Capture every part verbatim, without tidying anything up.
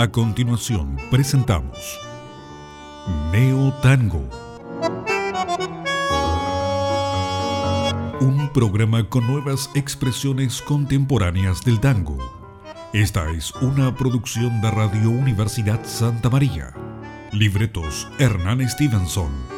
A continuación presentamos Neo Tango, un programa con nuevas expresiones contemporáneas del tango. Esta es una producción de Radio Universidad Santa María. Libretos Hernán Stevenson.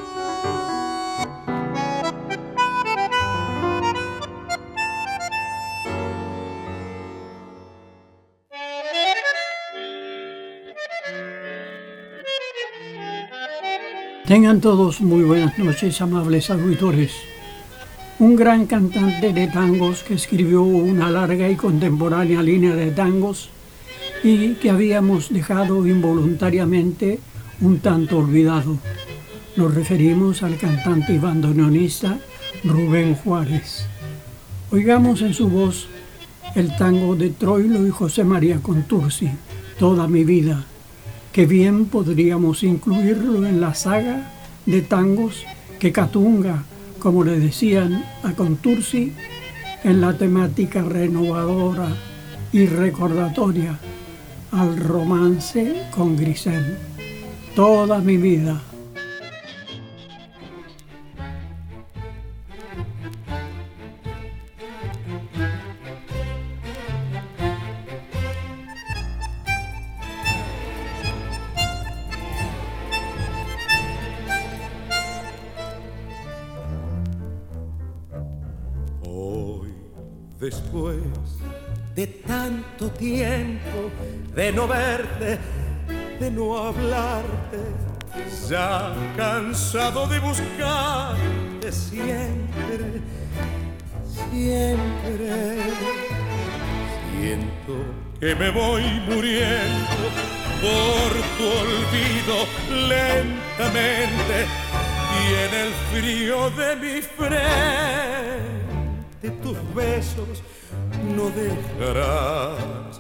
Tengan todos muy buenas noches, amables auditores. Un gran cantante de tangos que escribió una larga y contemporánea línea de tangos y que habíamos dejado involuntariamente un tanto olvidado. Nos referimos al cantante y bandoneonista Rubén Juárez. Oigamos en su voz el tango de Troilo y José María Contursi, Toda mi vida, que bien podríamos incluirlo en la saga de tangos que Catunga, como le decían a Contursi, en la temática renovadora y recordatoria al romance con Grisel. Toda mi vida. Después de tanto tiempo de no verte, de no hablarte, ya cansado de buscarte siempre, siempre, siento que me voy muriendo por tu olvido lentamente y en el frío de mi frente tus besos no dejarás.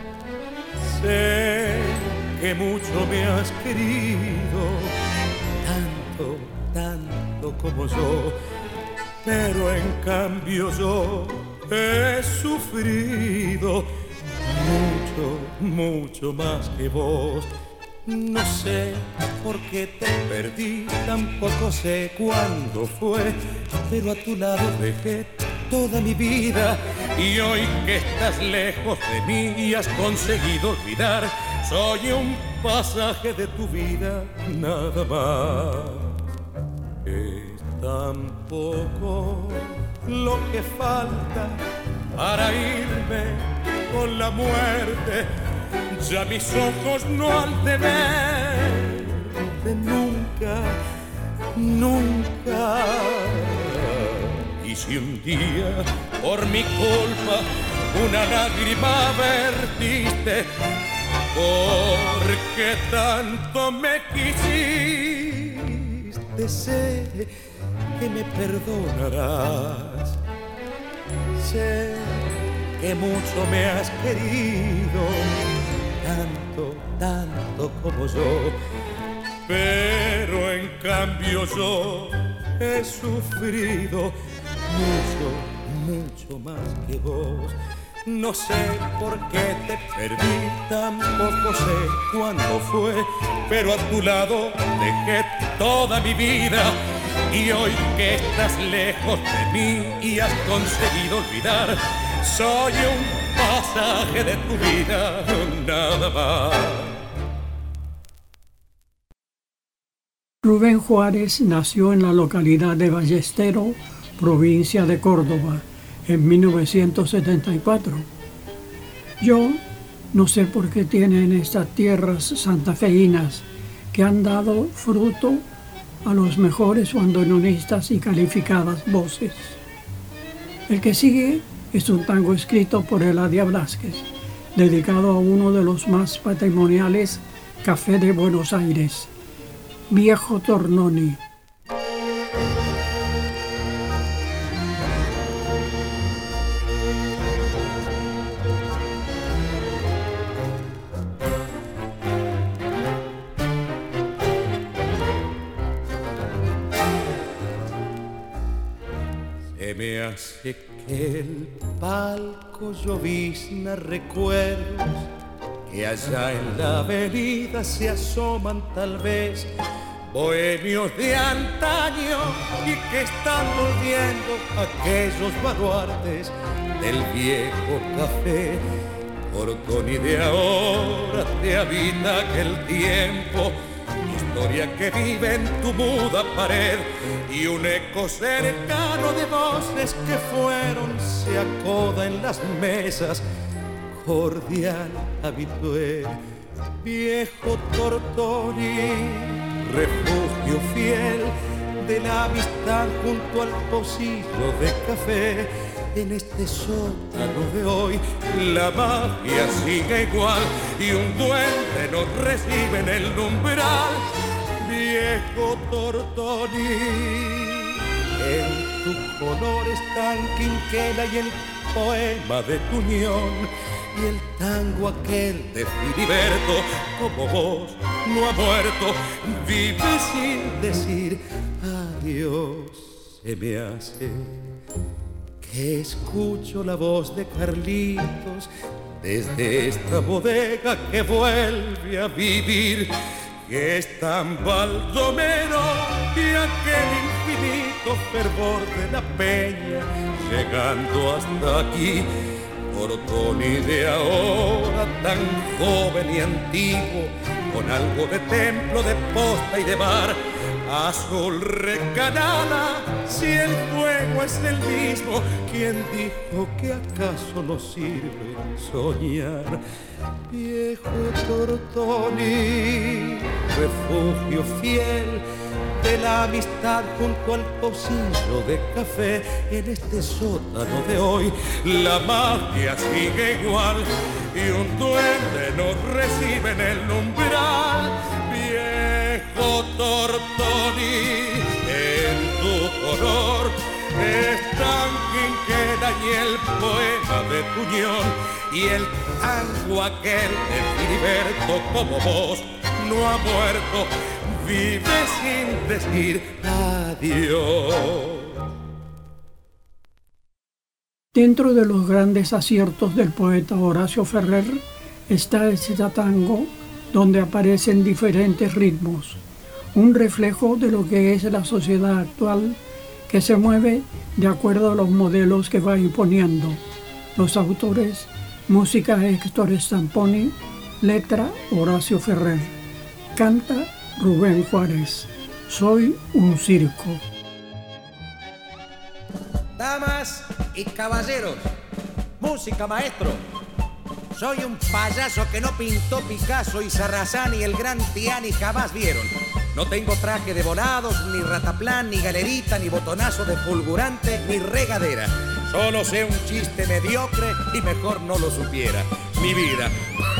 Sé que mucho me has querido, tanto, tanto como yo, pero en cambio yo he sufrido mucho, mucho más que vos. No sé por qué te perdí, tampoco sé cuándo fue, pero a tu lado dejé toda mi vida y hoy que estás lejos de mí y has conseguido olvidar, soy un pasaje de tu vida, nada más. Es tan poco lo que falta para irme con la muerte, ya mis ojos no han de verte nunca, nunca. Y si un día, por mi culpa, una lágrima vertiste, porque tanto me quisiste, sé que me perdonarás. Sé que mucho me has querido, tanto, tanto como yo, pero en cambio yo he sufrido mucho, mucho más que vos. No sé por qué te perdí, tampoco sé cuándo fue, pero a tu lado dejé toda mi vida y hoy que estás lejos de mí y has conseguido olvidar, soy un pasaje de tu vida, nada más. Rubén Juárez nació en la localidad de Ballestero, provincia de Córdoba, en mil novecientos setenta y cuatro. Yo no sé por qué tienen estas tierras santafesinas que han dado fruto a los mejores bandoneonistas y calificadas voces. El que sigue es un tango escrito por Eladia Blázquez, dedicado a uno de los más patrimoniales cafés de Buenos Aires, Viejo Tornoni. Se me hace que el palco llovizna recuerdos que allá en la avenida se asoman tal vez bohemios de antaño y que están volviendo aquellos baluartes del viejo café. Portón y de ahora te habita aquel tiempo, historia que vive en tu muda pared y un eco cercano de voces que fueron se acoda en las mesas, cordial habitué. Viejo Tortoni, refugio fiel de la amistad junto al pocillo de café. En este sótano de hoy la magia sigue igual y un duende nos recibe en el umbral. Viejo Tortoni, en tu color están Quinquela y el poema de tu unión y el tango aquel de Filiberto, como vos no ha muerto, vive sin decir adiós. Se me hace que escucho la voz de Carlitos desde esta bodega que vuelve a vivir, que es tan baldomero y aquel infinito fervor de la peña llegando hasta aquí. Portoni de ahora tan joven y antiguo, con algo de templo, de posta y de bar, azul recanada, si el fuego es el mismo, ¿quién dijo que acaso no sirve soñar? Viejo Tortoni, refugio fiel de la amistad junto al pocillo de café, en este sótano de hoy la magia sigue igual y un duende nos recibe en el umbral. Viejo Tortoni, en tu color están Quinquela y el poema de tu unión y el tango aquel de Filiberto, como vos no ha muerto, vive sin decir adiós. Dentro de los grandes aciertos del poeta Horacio Ferrer está este tango donde aparecen diferentes ritmos, un reflejo de lo que es la sociedad actual que se mueve de acuerdo a los modelos que va imponiendo. Los autores: música Héctor Stamponi, letra Horacio Ferrer, canta Rubén Juárez. Soy un circo. Damas y caballeros, música, maestro. Soy un payaso que no pintó Picasso y Sarrazán y el gran Tiani jamás vieron. No tengo traje de volados, ni rataplán, ni galerita, ni botonazo de fulgurante, ni regadera. Solo sé un chiste mediocre y mejor no lo supiera. Mi vida.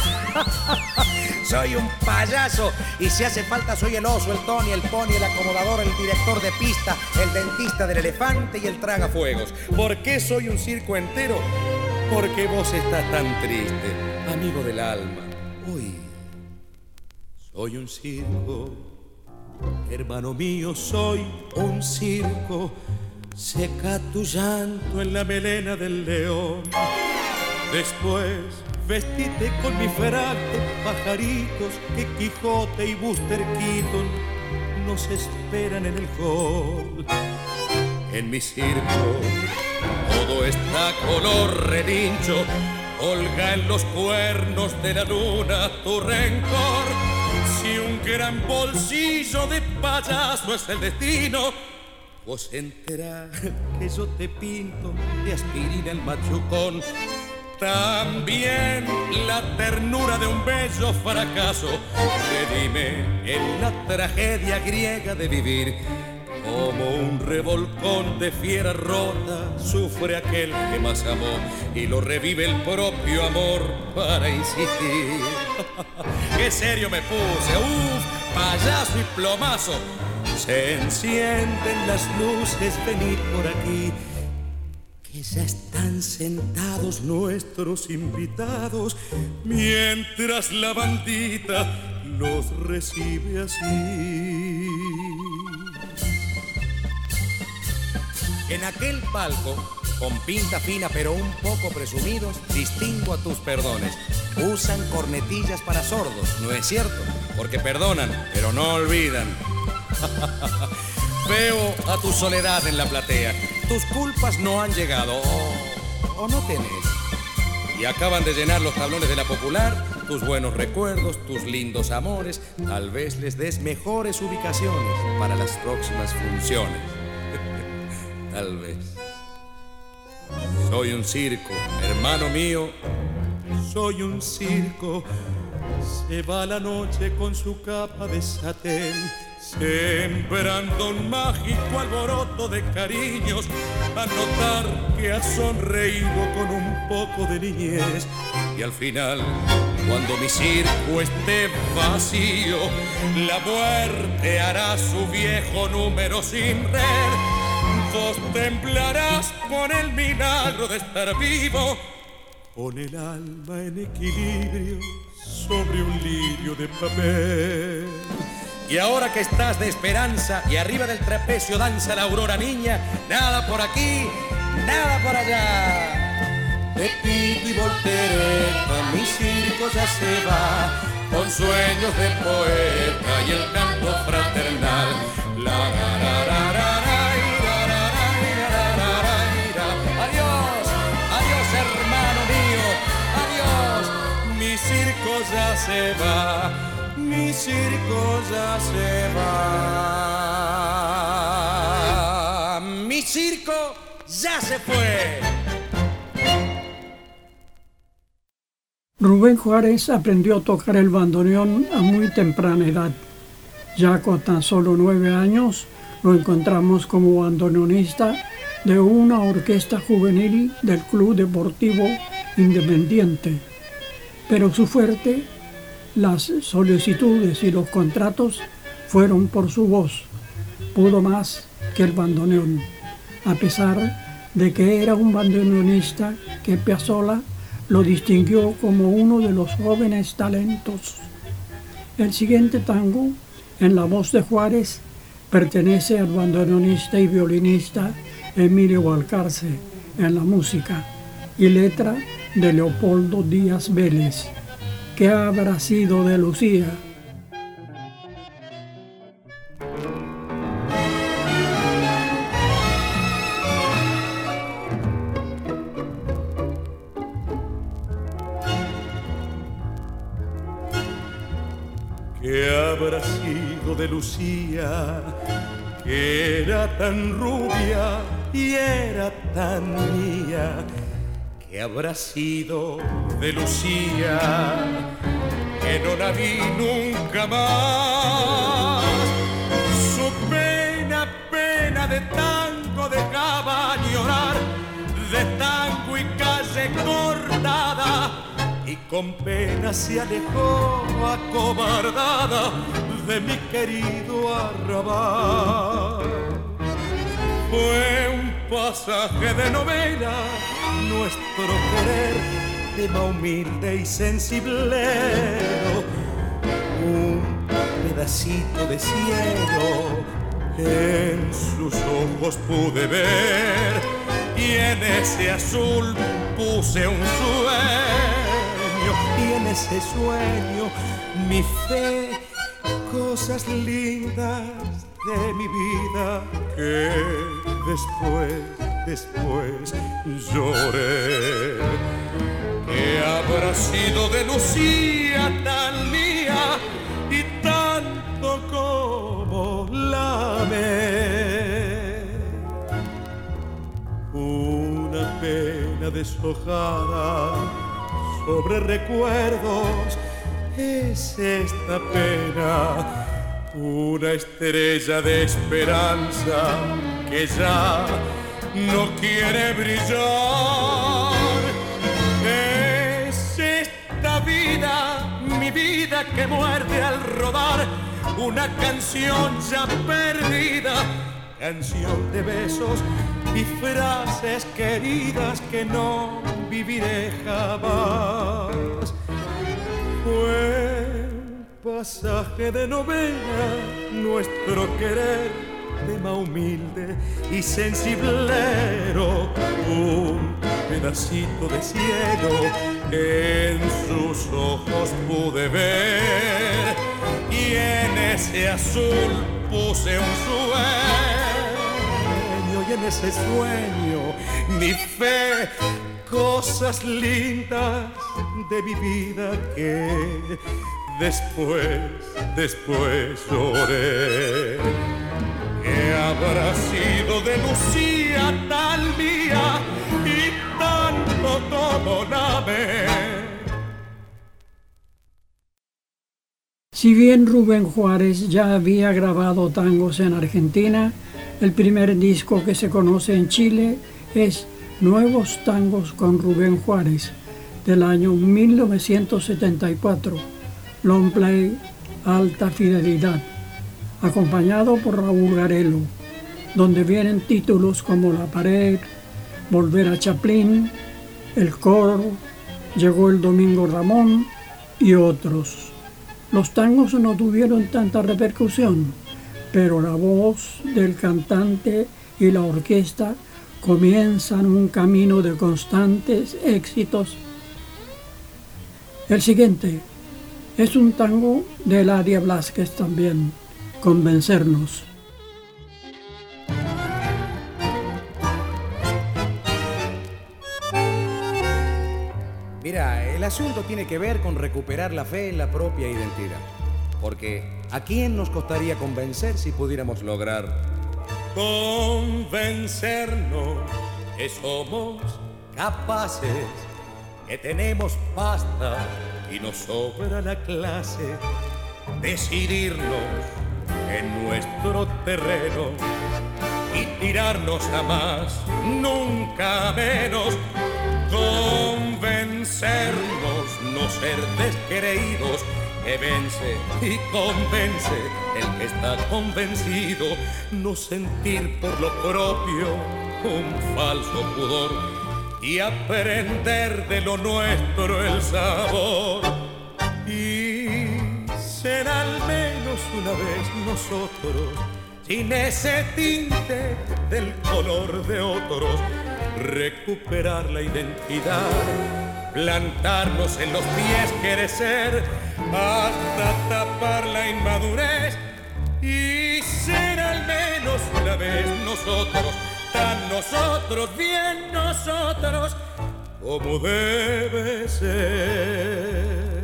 Soy un payaso y si hace falta soy el oso, el Tony, el pony, el acomodador, el director de pista, el dentista del elefante y el tragafuegos. ¿Por qué soy un circo entero? Porque vos estás tan triste, amigo del alma. Hoy soy un circo, hermano mío, soy un circo. Seca tu llanto en la melena del león. Después vestite con mi frac de pajaritos que Quijote y Buster Keaton nos esperan en el hall. En mi circo todo está color relincho, colga en los cuernos de la luna tu rencor. Si un gran bolsillo de payaso es el destino, vos enterá que yo te pinto de aspirina el machucón. También la ternura de un bello fracaso redime en la tragedia griega de vivir. Como un revolcón de fiera rota sufre aquel que más amó y lo revive el propio amor para insistir. ¡Qué serio me puse! ¡Uf! Payaso y plomazo. Se encienden las luces, venid por aquí, que ya están sentados nuestros invitados, mientras la bandita los recibe así. En aquel palco con pinta fina pero un poco presumidos, distingo a tus perdones. Usan cornetillas para sordos, ¿no es cierto? Porque perdonan, pero no olvidan. Veo a tu soledad en la platea. Tus culpas no han llegado, o, o no tenés. Y acaban de llenar los tablones de la popular, tus buenos recuerdos, tus lindos amores. Tal vez les des mejores ubicaciones para las próximas funciones. Tal vez. Soy un circo, hermano mío. Soy un circo. Se va la noche con su capa de satén, sembrando un mágico alboroto de cariños, a notar que has sonreído con un poco de niñez. Y al final, cuando mi circo esté vacío, la muerte hará su viejo número sin red. Vos temblarás por el milagro de estar vivo, con el alma en equilibrio sobre un lirio de papel. Y ahora que estás de esperanza y arriba del trapecio danza la aurora niña, nada por aquí, nada por allá. De pito y voltereta mi circo ya se va, con sueños de poeta y el canto fraternal. La, la, la, la, la. Mi circo ya se va, mi circo ya se va, mi circo ya se fue. Rubén Juárez aprendió a tocar el bandoneón a muy temprana edad. Ya con tan solo nueve años lo encontramos como bandoneonista de una orquesta juvenil del Club Deportivo Independiente. Pero su fuerte, las solicitudes y los contratos fueron por su voz. Pudo más que el bandoneón, a pesar de que era un bandoneonista que Piazzolla lo distinguió como uno de los jóvenes talentos. El siguiente tango, en la voz de Juárez, pertenece al bandoneonista y violinista Emilio Balcarce en la música y letra de Leopoldo Díaz Vélez. ¿Qué habrá sido de Lucía? ¿Qué habrá sido de Lucía, que era tan rubia y era tan mía? ¿Qué habrá sido de Lucía, que no la vi nunca más? Su pena, pena de tango dejaba llorar, de tango y calle cortada, y con pena se alejó acobardada de mi querido arrabal. Fue un pasaje de novela nuestro querer, tema humilde y sensiblero, un pedacito de cielo en sus ojos pude ver, y en ese azul puse un sueño, y en ese sueño mi fe, cosas lindas de mi vida que después, después lloré. ¿Qué habrá sido de Lucía tan mía y tanto como la amé? Una pena deshojada sobre recuerdos es esta pena, una estrella de esperanza que ya no quiere brillar. Es esta vida, mi vida que muerde al rodar, una canción ya perdida, canción de besos y frases queridas que no viviré jamás. Fue un pasaje de novela nuestro querer, tema humilde y sensiblero, un pedacito de cielo en sus ojos pude ver, y en ese azul puse un sueño, y en ese sueño mi fe, cosas lindas de mi vida que después, después lloré. ¿Qué habrá sido de Lucía tal mía y tanto como la ve? Si bien Rubén Juárez ya había grabado tangos en Argentina, el primer disco que se conoce en Chile es Nuevos Tangos con Rubén Juárez, del año mil novecientos setenta y cuatro, long play Alta Fidelidad, acompañado por Raúl Garelo, donde vienen títulos como La Pared, Volver a Chaplin, El Coro, Llegó el Domingo Ramón y otros. Los tangos no tuvieron tanta repercusión, pero la voz del cantante y la orquesta comienzan un camino de constantes éxitos. El siguiente es un tango de Eladia Blasquez también, Convencernos. Mira, el asunto tiene que ver con recuperar la fe en la propia identidad. Porque ¿a quién nos costaría convencer si pudiéramos lograr convencernos que somos capaces, que tenemos pasta y nos sobra la clase, decidirnos en nuestro terreno y tirarnos a más, nunca menos, convencernos, no ser descreídos, que vence y convence el que está convencido, no sentir por lo propio un falso pudor y aprender de lo nuestro el sabor, y ser al menos una vez nosotros, sin ese tinte del color de otros, recuperar la identidad, plantarnos en los pies, crecer hasta tapar la inmadurez y ser al menos una vez nosotros, tan nosotros, bien nosotros, como debe ser.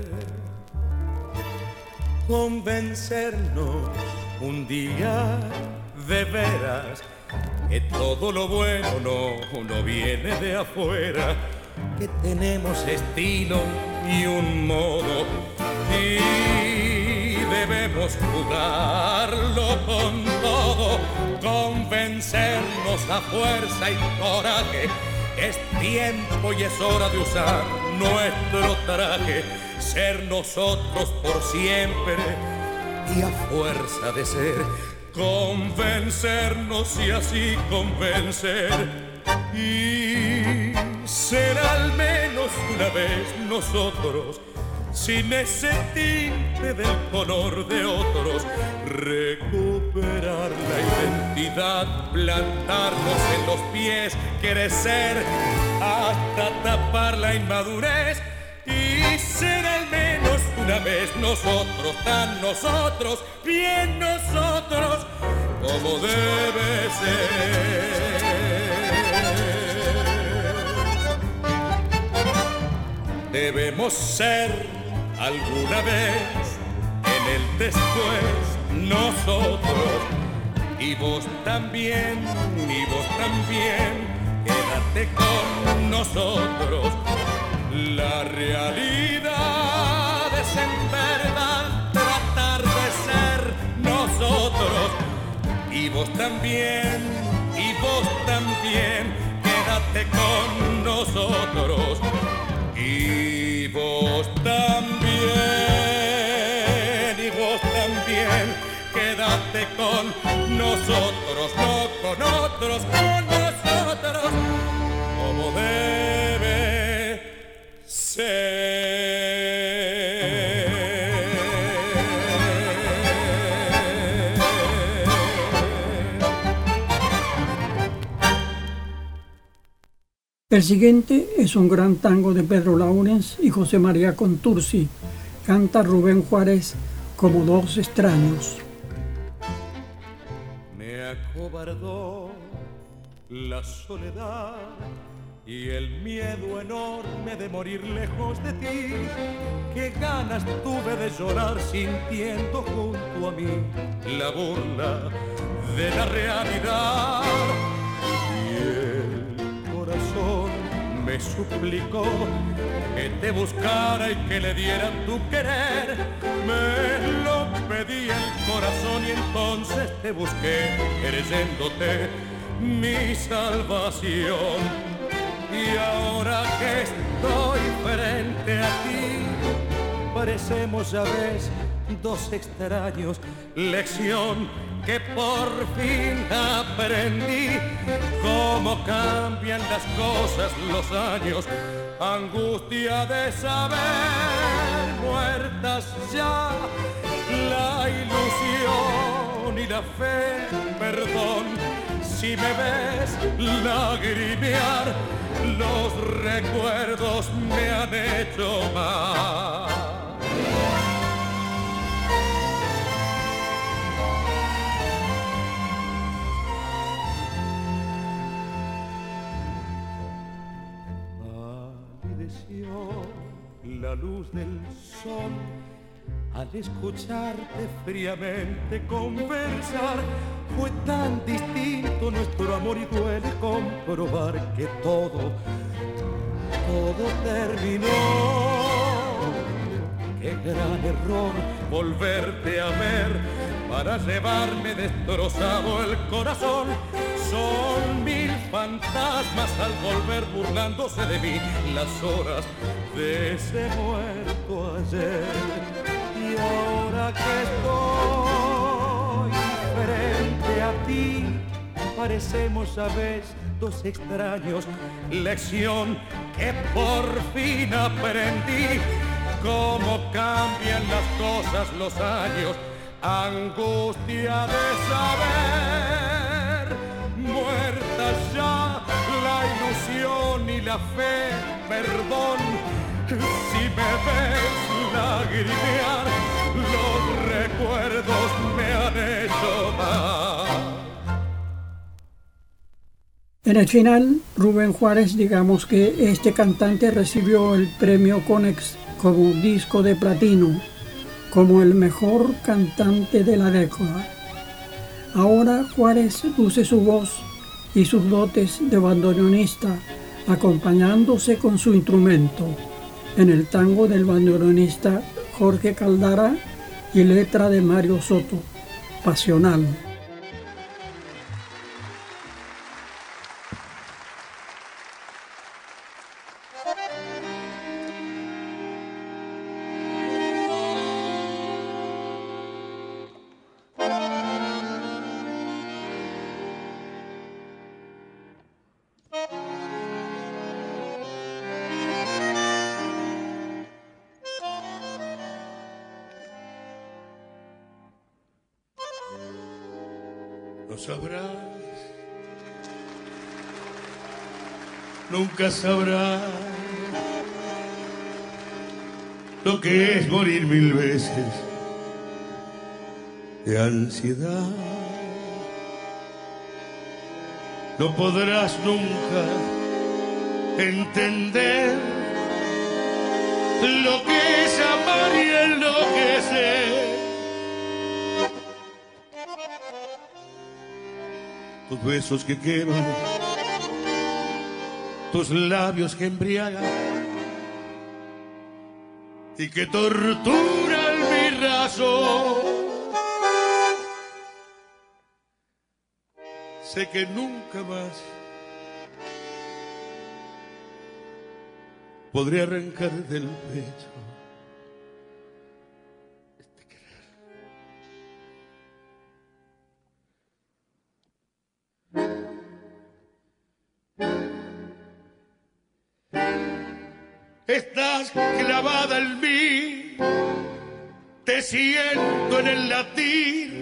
Convencernos un día de veras que todo lo bueno no, no viene de afuera, que tenemos estilo y un modo y debemos jugarlo con todo, convencernos a fuerza y coraje. Es tiempo y es hora de usar nuestro traje, ser nosotros por siempre y a fuerza de ser, convencernos y así convencer y ser al menos una vez nosotros, sin ese tinte del color de otros, recuperar la identidad, plantarnos en los pies, crecer hasta tapar la inmadurez y ser al menos una vez nosotros, tan nosotros, bien nosotros, como debe ser. Debemos ser alguna vez en el después nosotros, y vos también, y vos también, quédate con nosotros. La realidad es en verdad tratar de ser nosotros, y vos también, y vos también, quédate con nosotros. Y vos también, y vos también, quédate con nosotros, no con otros, con nosotros, como debe ser. El siguiente es un gran tango de Pedro Laurens y José María Contursi. Canta Rubén Juárez como Dos extraños. Me acobardó la soledad y el miedo enorme de morir lejos de ti. Qué ganas tuve de llorar sintiendo junto a mí la burla de la realidad. Y el corazón me suplicó que te buscara y que le diera tu querer. Me lo pedí el corazón y entonces te busqué, creyéndote mi salvación. Y ahora que estoy frente a ti, parecemos ya ves dos extraños. Lección que por fin aprendí, cómo cambian las cosas los años. Angustia de saber, muertas ya la ilusión y la fe. Perdón si me ves lagrimear, los recuerdos me han hecho mal. Palideció la luz del sol al escucharte fríamente conversar. Fue tan distinto nuestro amor y duele comprobar que todo, todo terminó. Qué gran error volverte a ver para llevarme destrozado el corazón. Son mil fantasmas al volver burlándose de mí, las horas de ese muerto ayer. Y ahora que estoy frente a ti, parecemos a veces dos extraños. Lección que por fin aprendí, cómo cambian las cosas los años. Angustia de saber, muerta ya la ilusión y la fe. Perdón si me ves lagrimear, los recuerdos me han hecho mal. En el final, Rubén Juárez, digamos que este cantante recibió el premio Conex como disco de platino, como el mejor cantante de la década. Ahora Juárez luce su voz y sus dotes de bandoneonista, acompañándose con su instrumento en el tango del bandoneonista Jorge Caldara y letra de Mario Soto, Pasional. No sabrás, nunca sabrás lo que es morir mil veces de ansiedad. No podrás nunca entender lo que es amar y enloquecer. Tus besos que queman, tus labios que embriagan y que torturan mi razón. Sé que nunca más podré arrancar del pecho este querer. Estás clavada en mí, te siento en el latir,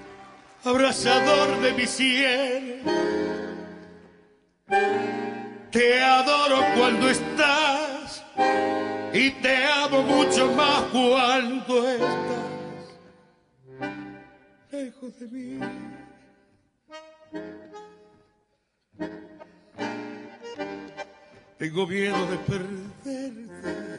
abrazador de mi sien. te adoro cuando estás y te amo mucho más cuando estás lejos de mí. Tengo miedo de perderte,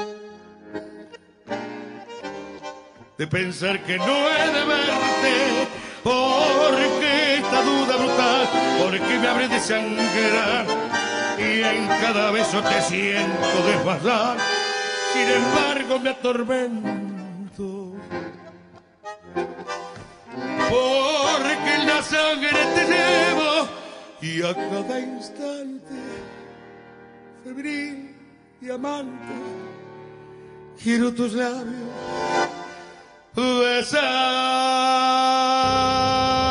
de pensar que no he de verte, porque esta duda brutal, porque me habré de sangrar y en cada beso te siento desbastar. Sin embargo me atormento, porque en la sangre te llevo y a cada instante, febril y amante, quiero tus labios besar.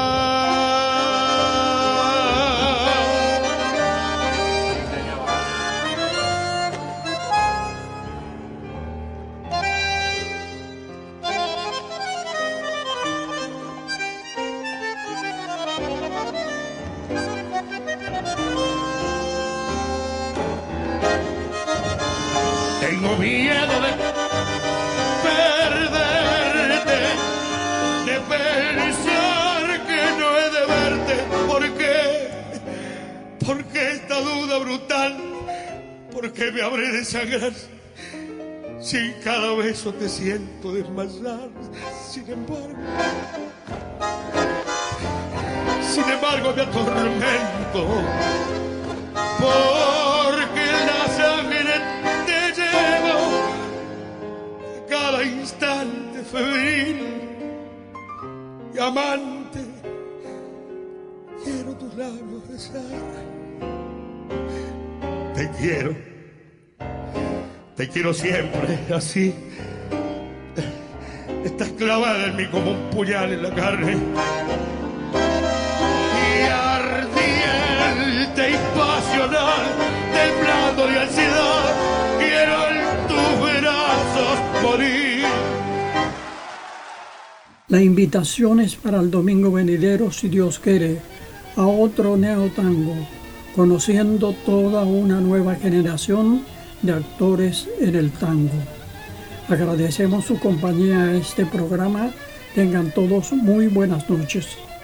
Tengo miedo de perderte, de pensar que no he de verte. ¿Por qué? Porque esta duda brutal, porque me habré de sangrar si en cada beso te siento desmayar. Sin embargo, sin embargo me atormento, porque la sangre te llevo cada instante febril y amante, quiero tus labios besar. Te quiero, te quiero siempre así. Estás clavada en mí como un puñal en la carne, y ardiente y pasional, temblando de ansiedad, quiero en tus brazos morir. La invitación es para el domingo venidero, si Dios quiere, a otro neotango, conociendo toda una nueva generación de actores en el tango. Agradecemos su compañía a este programa. Tengan todos muy buenas noches.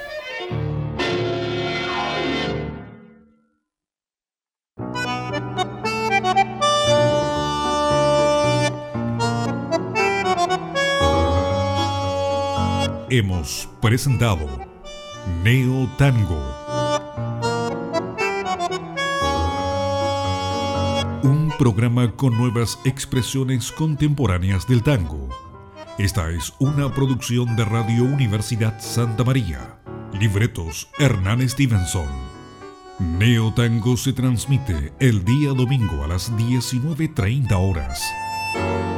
Hemos presentado Neo Tango, un programa con nuevas expresiones contemporáneas del tango. Esta es una producción de Radio Universidad Santa María. Libretos Hernán Stevenson. Neo Tango se transmite el día domingo a las diecinueve treinta horas.